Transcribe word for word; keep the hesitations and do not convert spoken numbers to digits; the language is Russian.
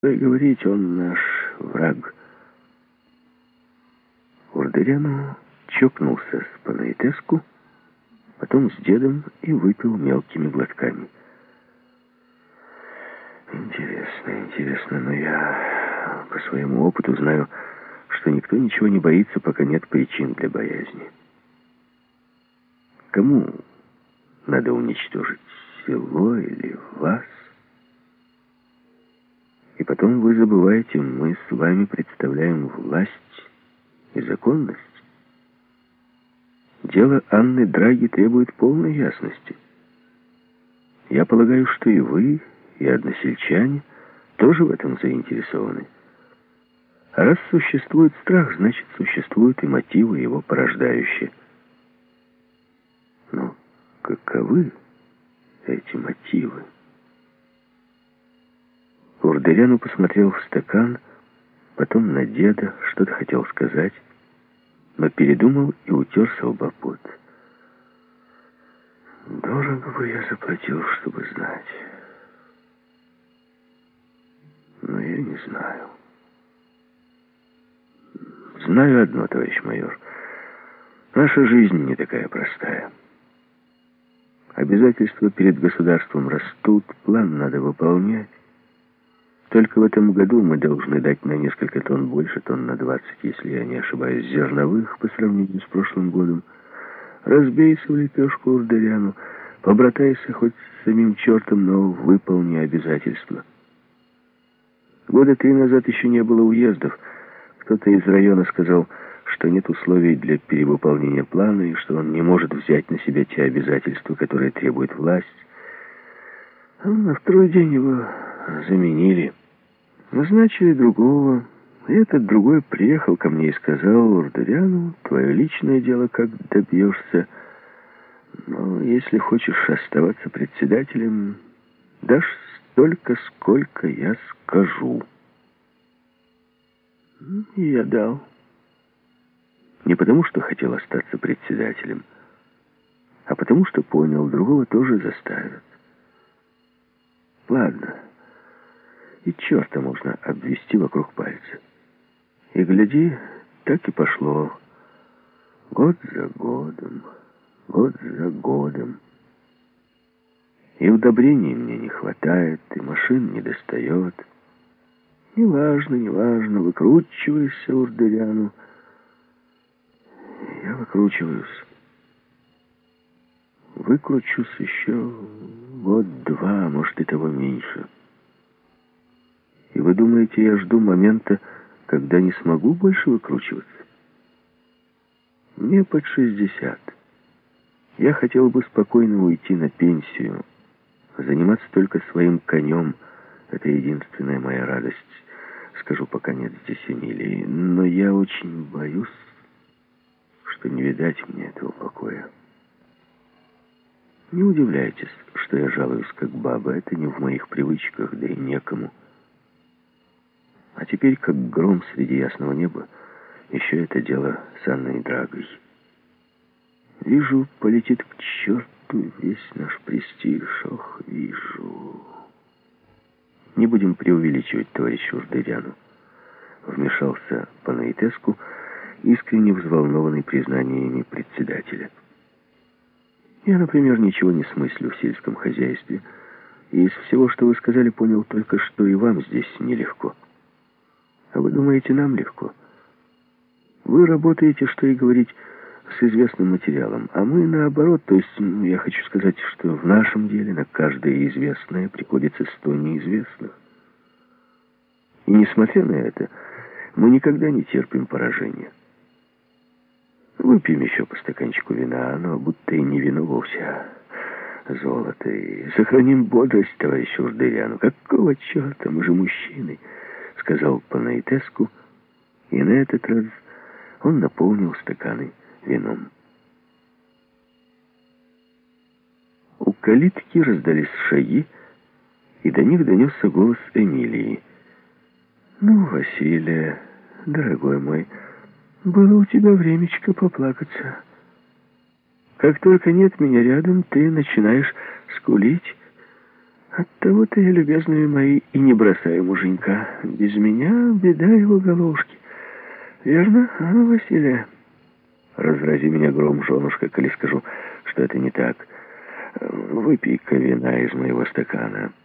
и говорить, он наш враг. Урдеряну чокнулся с Панаитеску, потом с дедом и выпил мелкими глотками. Интересно, интересно, но я по своему опыту знаю, что никто ничего не боится, пока нет причин для боязни. Кому надо уничтожить, село или вас? И потом вы забываете, мы с вами представляем власть и законность. Дело Анны Драги требует полной ясности. Я полагаю, что и вы, и односельчане тоже в этом заинтересованы. А раз существует страх, значит, существуют и мотивы, его порождающие. Но каковы эти мотивы? Урдеряну посмотрел в стакан, потом на деда, что-то хотел сказать, но передумал и утер с лба пот. Дорого бы я заплатил, чтобы знать. Но я не знаю. Знаю одно, товарищ майор. Наша жизнь не такая простая. Обязательства перед государством растут, план надо выполнять. Только в этом году мы должны дать на несколько тонн больше, тонн на двадцать, если я не ошибаюсь, зерновых по сравнению с прошлым годом. Разбейся в лепешку Урдеряну, побратайся хоть с самим чертом, но выполни обязательства. Года три назад еще не было уездов. Кто-то из района сказал, что нет условий для перевыполнения плана и что он не может взять на себя те обязательства, которые требует власть. А на второй день его заменили. Назначили другого. И этот другой приехал ко мне и сказал: Урдеряну, твое личное дело, как добьешься. Но если хочешь оставаться председателем, дашь столько, сколько я скажу. И я дал. Не потому, что хотел остаться председателем, а потому, что понял, другого тоже заставят. Ладно. И черта можно обвести вокруг пальца. И гляди, так и пошло. Год за годом, год за годом. И удобрений мне не хватает, и машин не достает. Неважно, неважно, выкручивайся, Урдеряну. Я выкручиваюсь. Выкручусь еще год-два, может и того меньше. И вы думаете, я жду момента, когда не смогу больше выкручиваться? Мне под шестьдесят. Я хотел бы спокойно уйти на пенсию, заниматься только своим конем. Это единственная моя радость. Скажу, пока нет здесь Эмилии. Но я очень боюсь, что не видать мне этого покоя. Не удивляйтесь, что я жалуюсь как баба. Это не в моих привычках, да и некому. А теперь, как гром среди ясного неба, еще это дело с Анной Драгой. Вижу, полетит к черту весь наш престиж. Ох, вижу. Не будем преувеличивать, товарищ Урдеряну. Вмешался Панаитеску, искренне взволнованный признаниями председателя. Я, например, ничего не смыслю в сельском хозяйстве. И из всего, что вы сказали, понял только, что и вам здесь нелегко. А вы думаете, нам легко? Вы работаете, что и говорить, с известным материалом, а мы наоборот, то есть, я хочу сказать, что в нашем деле на каждое известное приходится сто неизвестных. И несмотря на это, мы никогда не терпим поражения. Выпьем еще по стаканчику вина, оно будто и не вино вовсе, а золото. И сохраним бодрость, товарищ Урдеряну. Какого черта, мы же мужчины, сказал Панаитеску, и на этот раз он наполнил стаканы вином. У калитки раздались шаги, и до них донесся голос Эмилии. «Ну, Василия, дорогой мой, было у тебя времечко поплакаться. Как только нет меня рядом, ты начинаешь скулить. Оттого-то я, любезные мои, и не бросаю муженька. Без меня беда его головушки. Верно, а, Василия? Разрази меня гром, женушка, коли скажу, что это не так. Выпей-ка вина из моего стакана.